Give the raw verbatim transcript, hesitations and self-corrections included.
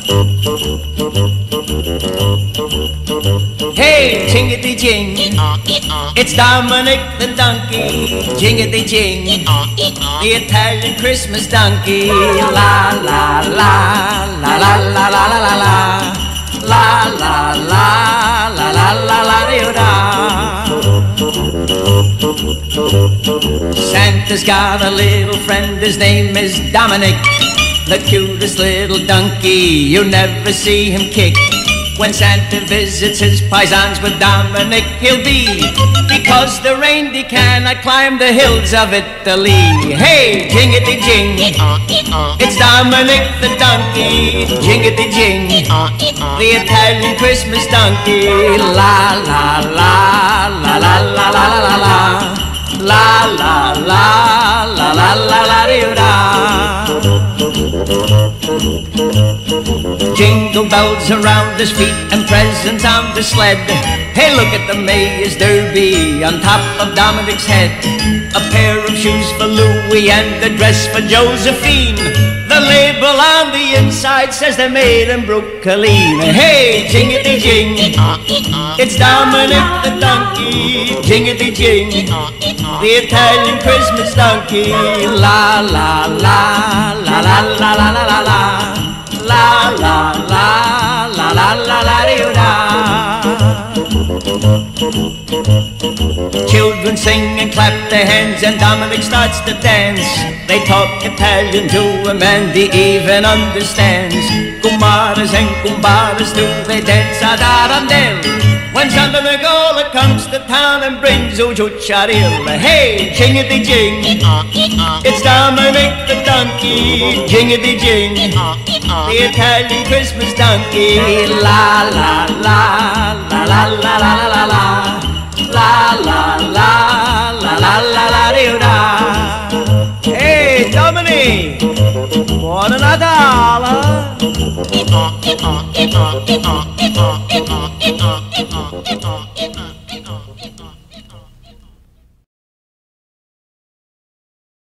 Hey, jingity jing, it's Dominic the donkey. Jingity jing, the Italian Christmas donkey. La la la la la la la la la la la la la la la la la da. Santa's got a little friend, his name is Dominic, the cutest little donkey. You never see him kick. When Santa visits his paisans with Dominic, he'll be, because the reindeer cannot climb the hills of Italy. Hey, jingity jing, it's Dominic the donkey. Jingity jing, the Italian Christmas donkey. La la la la la la la la la la la la la la la la da. Jingle bells around his feet and presents on the sled. Hey, look at the Mayor's Derby on top of Dominic's head. A pair of shoes for Louis and a dress for Josephine. The label on the inside says they're made in Brooklyn. Hey, jingity jing, it's Dominic the donkey. Jingity jing, the Italian Christmas donkey. La la la la la la la la la la la la la la la la la da. Children sing and clap their hands and Dominic starts to dance. They talk Italian to him and he even understands. Kumaras and kumbaras do they dance ad arandel. When Santa Nicola comes to town and brings ujucharil. Hey, jingity jing, it's Dominic the donkey. Jingity jing, the Italian Christmas donkey. La la la la la la la la la la la la la la la la da. Hey, Dominic, buona Natale.